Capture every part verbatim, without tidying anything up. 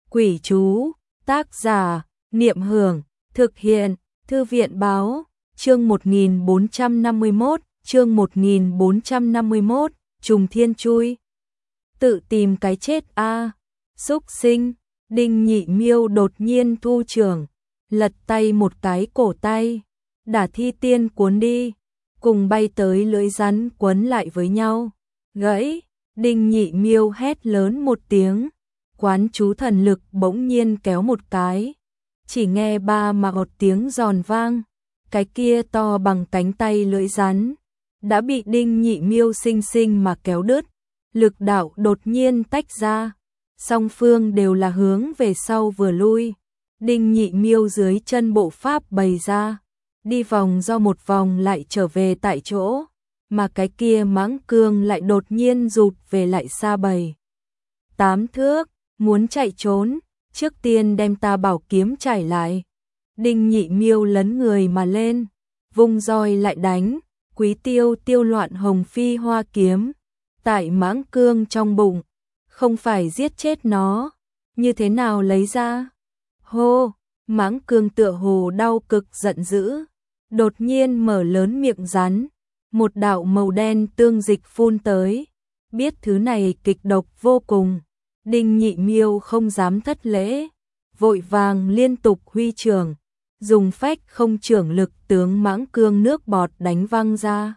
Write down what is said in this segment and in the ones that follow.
Quỷ chú, tác giả, Niệm Hưởng, thực hiện, Thư viện báo, chương một nghìn bốn trăm năm mươi mốt, chương một nghìn bốn trăm năm mươi mốt, trùng thiên chui. Tự tìm cái chết a, xúc sinh. Đinh Nhị Miêu đột nhiên thu trưởng, lật tay một cái cổ tay, đả thi tiên cuốn đi, cùng bay tới lưỡi rắn quấn lại với nhau. Gãy, Đinh Nhị Miêu hét lớn một tiếng, quán chú thần lực bỗng nhiên kéo một cái, chỉ nghe ba mà một tiếng giòn vang, cái kia to bằng cánh tay lưỡi rắn đã bị Đinh Nhị Miêu sinh sinh mà kéo đứt, lực đạo đột nhiên tách ra, song phương đều là hướng về sau vừa lui. Đinh Nhị Miêu dưới chân bộ pháp bày ra, đi vòng do một vòng lại trở về tại chỗ, mà cái kia mãng cương lại đột nhiên rụt về lại xa bầy. Tám thước, muốn chạy trốn, trước tiên đem ta bảo kiếm trải lại. Đinh Nhị Miêu lấn người mà lên, vung roi lại đánh, Quý Tiêu tiêu loạn hồng phi hoa kiếm, tại mãng cương trong bụng, không phải giết chết nó, như thế nào lấy ra? Hô, mãng cương tựa hồ đau cực giận dữ, đột nhiên mở lớn miệng rắn, một đạo màu đen tương dịch phun tới, biết thứ này kịch độc vô cùng. Đinh Nhị Miêu không dám thất lễ, vội vàng liên tục huy trưởng, dùng phách không trưởng lực tướng mãng cương nước bọt đánh văng ra.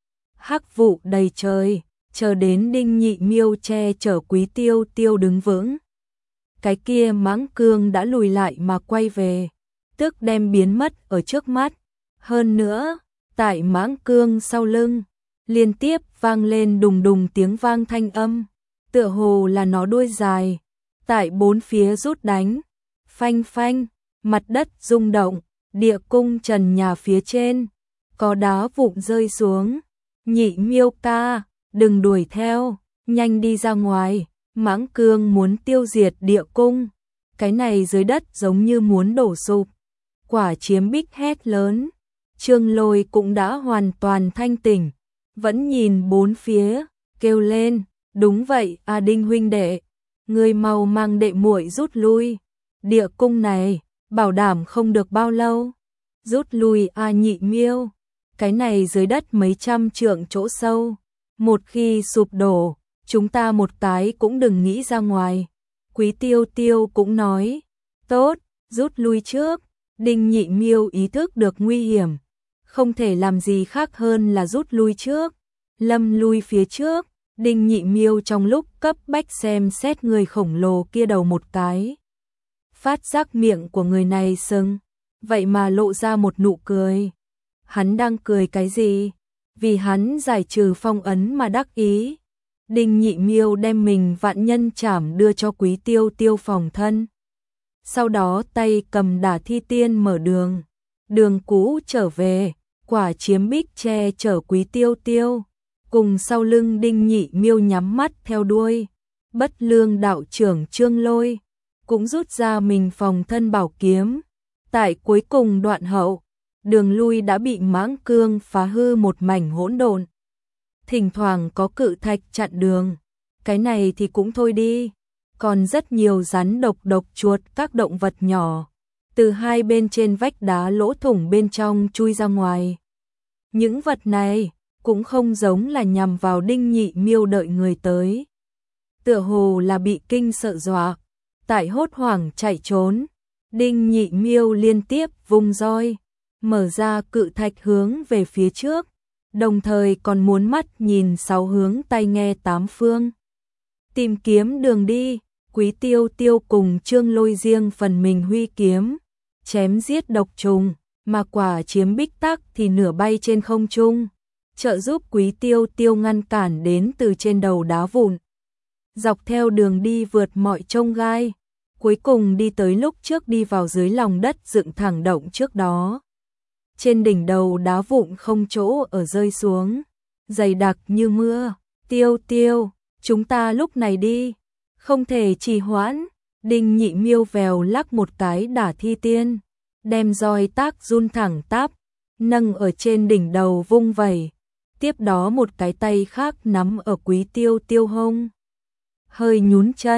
Hắc vụ đầy trời, chờ đến Đinh Nhị Miêu che chở Quý Tiêu tiêu đứng vững. Cái kia mãng cương đã lùi lại mà quay về, tức đem biến mất ở trước mắt. Hơn nữa, tại mãng cương sau lưng, liên tiếp vang lên đùng đùng tiếng vang thanh âm, tựa hồ là nó đuôi dài, tại bốn phía rút đánh, phanh phanh, mặt đất rung động, địa cung trần nhà phía trên, có đá vụn rơi xuống. Nhị Miêu ca, đừng đuổi theo, nhanh đi ra ngoài, mãng cương muốn tiêu diệt địa cung, cái này dưới đất giống như muốn đổ sụp. Quả Chiếm Bích hét lớn, Trương Lôi cũng đã hoàn toàn thanh tỉnh, vẫn nhìn bốn phía, kêu lên, đúng vậy a Đinh huynh đệ, người mau mang đệ muội rút lui, địa cung này, bảo đảm không được bao lâu, rút lui a Nhị Miêu, cái này dưới đất mấy trăm trượng chỗ sâu, một khi sụp đổ, chúng ta một cái cũng đừng nghĩ ra ngoài. Quý Tiêu tiêu cũng nói, tốt, rút lui trước. Đinh Nhị Miêu ý thức được nguy hiểm, không thể làm gì khác hơn là rút lui trước. Lâm lui phía trước, Đinh Nhị Miêu trong lúc cấp bách xem xét người khổng lồ kia đầu một cái. Phát giác miệng của người này sưng, vậy mà lộ ra một nụ cười. Hắn đang cười cái gì? Vì hắn giải trừ phong ấn mà đắc ý. Đinh Nhị Miêu đem mình vạn nhân trảm đưa cho Quý Tiêu tiêu phòng thân. Sau đó tay cầm đả thi tiên mở đường. Đường cũ trở về, Quả Chiếm Bích che chở Quý Tiêu tiêu. Cùng sau lưng Đinh Nhị Miêu nhắm mắt theo đuôi. Bất Lương đạo trưởng Trương Lôi cũng rút ra mình phòng thân bảo kiếm. Tại cuối cùng đoạn hậu, đường lui đã bị mãng cương phá hư một mảnh hỗn độn. Thỉnh thoảng có cự thạch chặn đường, cái này thì cũng thôi đi, còn rất nhiều rắn độc độc chuột các động vật nhỏ, từ hai bên trên vách đá lỗ thủng bên trong chui ra ngoài. Những vật này cũng không giống là nhằm vào Đinh Nhị Miêu đợi người tới. Tựa hồ là bị kinh sợ dọa, tại hốt hoảng chạy trốn, Đinh Nhị Miêu liên tiếp vung roi, mở ra cự thạch hướng về phía trước, đồng thời còn muốn mắt nhìn sáu hướng tay nghe tám phương. Tìm kiếm đường đi, Quý Tiêu tiêu cùng Trương Lôi riêng phần mình huy kiếm, chém giết độc trùng, mà Quả Chiếm Bích tắc thì nửa bay trên không trung, trợ giúp Quý Tiêu tiêu ngăn cản đến từ trên đầu đá vụn. Dọc theo đường đi vượt mọi chông gai, cuối cùng đi tới lúc trước đi vào dưới lòng đất dựng thẳng động trước đó. Trên đỉnh đầu đá vụn không chỗ ở rơi xuống, dày đặc như mưa. Tiêu tiêu, chúng ta lúc này đi, không thể trì hoãn. Đinh Nhị Miêu vèo lắc một cái đả thi tiên, đem roi tác run thẳng tắp, nâng ở trên đỉnh đầu vung vẩy, tiếp đó một cái tay khác nắm ở Quý Tiêu tiêu hông. Hơi nhún chân,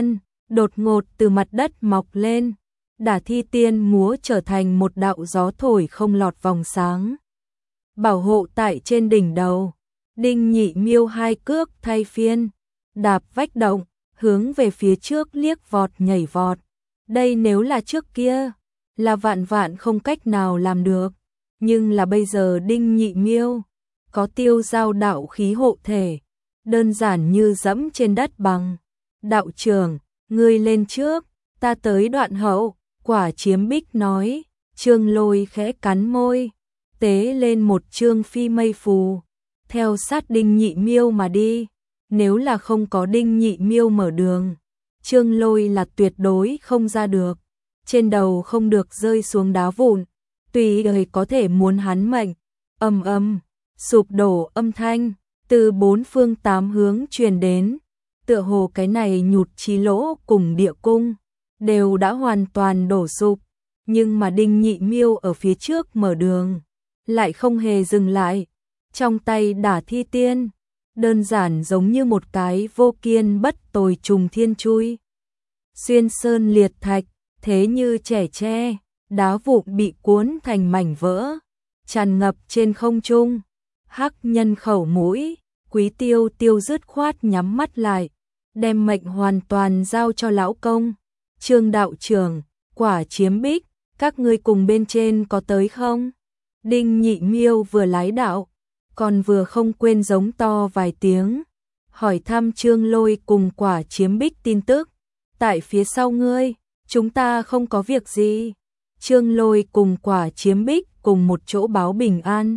đột ngột từ mặt đất mọc lên. Đả Thi Tiên múa trở thành một đạo gió thổi không lọt vòng sáng, bảo hộ tại trên đỉnh đầu. Đinh Nhị Miêu hai cước thay phiên, đạp vách động, hướng về phía trước liếc vọt nhảy vọt. Đây nếu là trước kia, là vạn vạn không cách nào làm được. Nhưng là bây giờ Đinh Nhị Miêu có tiêu giao đạo khí hộ thể, đơn giản như dẫm trên đất bằng. Đạo trưởng, ngươi lên trước, ta tới đoạn hậu. Quả Chiếm Bích nói. Trương Lôi khẽ cắn môi, tế lên một chương phi mây phù, theo sát Đinh Nhị Miêu mà đi. Nếu là không có Đinh Nhị Miêu mở đường, Trương Lôi là tuyệt đối không ra được. Trên đầu không được rơi xuống đá vụn, tùy đời có thể muốn hắn mệnh. Ầm ầm, sụp đổ âm thanh từ bốn phương tám hướng truyền đến, tựa hồ cái này Nhụt Chí Lỗ cùng địa cung đều đã hoàn toàn đổ sụp, nhưng mà Đinh Nhị Miêu ở phía trước mở đường, lại không hề dừng lại. Trong tay Đả Thi Tiên, đơn giản giống như một cái vô kiên bất tồi trùng thiên chui. Xuyên sơn liệt thạch, thế như trẻ tre, đá vụn bị cuốn thành mảnh vỡ, tràn ngập trên không trung. Hắc Nhân khẩu mũi, Quý Tiêu Tiêu dứt khoát nhắm mắt lại, đem mệnh hoàn toàn giao cho lão công. Trương đạo trưởng, Quả Chiếm Bích, các ngươi cùng bên trên có tới không? Đinh Nhị Miêu vừa lái đạo, còn vừa không quên giống to vài tiếng, hỏi thăm Trương Lôi cùng Quả Chiếm Bích tin tức. Tại phía sau ngươi, chúng ta không có việc gì. Trương Lôi cùng Quả Chiếm Bích cùng một chỗ báo bình an.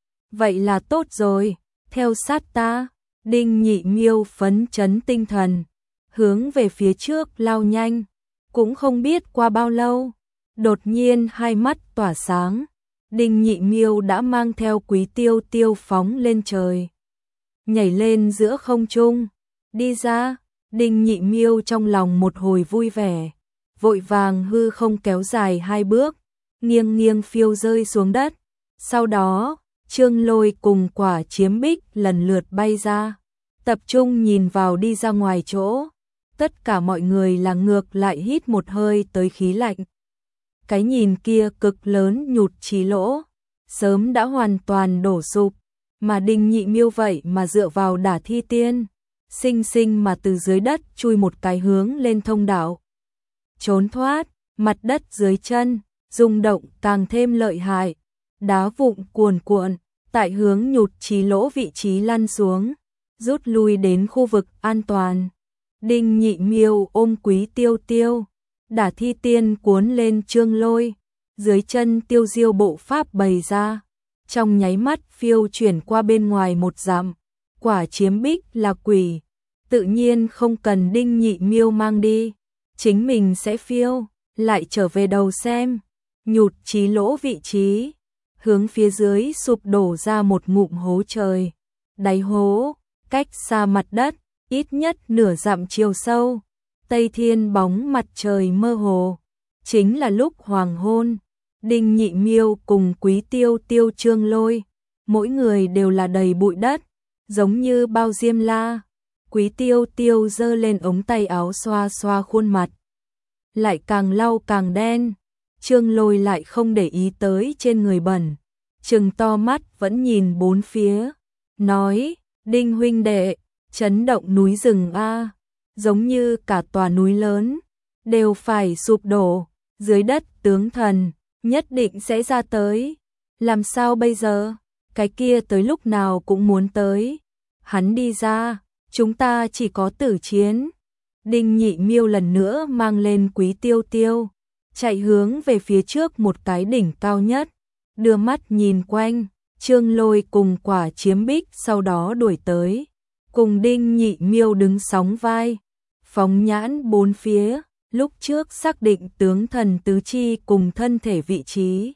Vậy là tốt rồi, theo sát ta. Đinh Nhị Miêu phấn chấn tinh thần, hướng về phía trước lao nhanh. Cũng không biết qua bao lâu, đột nhiên hai mắt tỏa sáng, Đinh Nhị Miêu đã mang theo Quý Tiêu Tiêu phóng lên trời, nhảy lên giữa không trung. Đi ra. Đinh Nhị Miêu trong lòng một hồi vui vẻ, vội vàng hư không kéo dài hai bước, nghiêng nghiêng phiêu rơi xuống đất. Sau đó, Trương Lôi cùng Quả Chiếm Bích lần lượt bay ra, tập trung nhìn vào đi ra ngoài chỗ. Tất cả mọi người là ngược lại hít một hơi tới khí lạnh. Cái nhìn kia cực lớn Nhụt Chí Lỗ, sớm đã hoàn toàn đổ sụp, mà Đinh Nhị Miêu vậy mà dựa vào Đả Thi Tiên, sinh sinh mà từ dưới đất chui một cái hướng lên thông đạo. Trốn thoát, mặt đất dưới chân, rung động càng thêm lợi hại, đá vụn cuồn cuộn, tại hướng Nhụt Chí Lỗ vị trí lăn xuống, rút lui đến khu vực an toàn. Đinh Nhị Miêu ôm Quý Tiêu Tiêu, Đả Thi Tiên cuốn lên Trương Lôi, dưới chân tiêu diêu bộ pháp bày ra, trong nháy mắt phiêu chuyển qua bên ngoài một dặm. Quả Chiếm Bích là quỷ, tự nhiên không cần Đinh Nhị Miêu mang đi, chính mình sẽ phiêu, lại trở về đầu xem. Nhụt Chí Lỗ vị trí, hướng phía dưới sụp đổ ra một ngụm hố trời, đáy hố, cách xa mặt đất, ít nhất nửa dặm chiều sâu, tây thiên bóng mặt trời mơ hồ, chính là lúc hoàng hôn. Đinh Nhị Miêu cùng Quý Tiêu Tiêu Trương Lôi, mỗi người đều là đầy bụi đất, giống như bao diêm la. Quý Tiêu Tiêu giơ lên ống tay áo xoa xoa khuôn mặt, lại càng lau càng đen. Trương Lôi lại không để ý tới trên người bẩn, trừng to mắt vẫn nhìn bốn phía, nói: Đinh huynh đệ, chấn động núi rừng a, giống như cả tòa núi lớn đều phải sụp đổ, dưới đất tướng thần nhất định sẽ ra tới. Làm sao bây giờ? Cái kia tới lúc nào cũng muốn tới. Hắn đi ra, chúng ta chỉ có tử chiến. Đinh Nhị Miêu lần nữa mang lên Quý Tiêu Tiêu, chạy hướng về phía trước một cái đỉnh cao nhất, đưa mắt nhìn quanh. Trương Lôi cùng Quả Chiếm Bích sau đó đuổi tới, cùng Đinh Nhị Miêu đứng sóng vai, phóng nhãn bốn phía. Lúc trước xác định tướng thần tứ chi cùng thân thể vị trí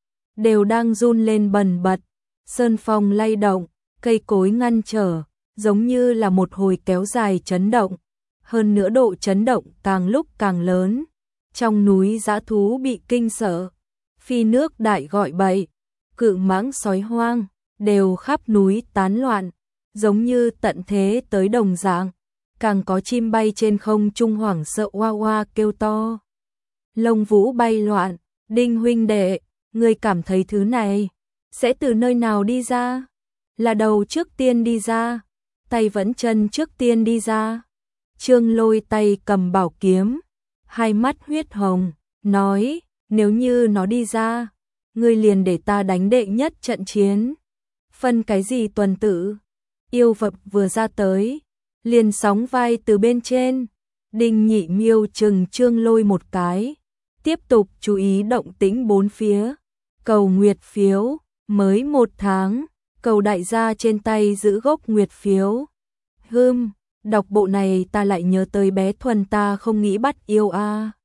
đều đang run lên bần bật, sơn phong lay động, cây cối ngăn trở, giống như là một hồi kéo dài chấn động, hơn nữa độ chấn động càng lúc càng lớn. Trong núi dã thú bị kinh sợ, phi nước đại gọi bậy, cự mãng sói hoang đều khắp núi tán loạn, giống như tận thế tới đồng dạng. càng có chim bay trên không trung hoảng sợ oa oa kêu to. Lông vũ bay loạn, Đinh huynh đệ, ngươi cảm thấy thứ này sẽ từ nơi nào đi ra? Là đầu trước tiên đi ra, tay vẫn chân trước tiên đi ra. Trương Lôi tay cầm bảo kiếm, hai mắt huyết hồng, nói, nếu như nó đi ra, ngươi liền để ta đánh đệ nhất trận chiến. Phân cái gì tuần tự? Yêu vật vừa ra tới, liền sóng vai từ bên trên. Đinh Nhị Miêu chừng Trương Lôi một cái, tiếp tục chú ý động tĩnh bốn phía. Cầu nguyệt phiếu, mới một tháng, cầu đại gia trên tay giữ gốc nguyệt phiếu. Hừm, đọc bộ này ta lại nhớ tới bé Thuần ta không nghĩ bắt yêu a. À.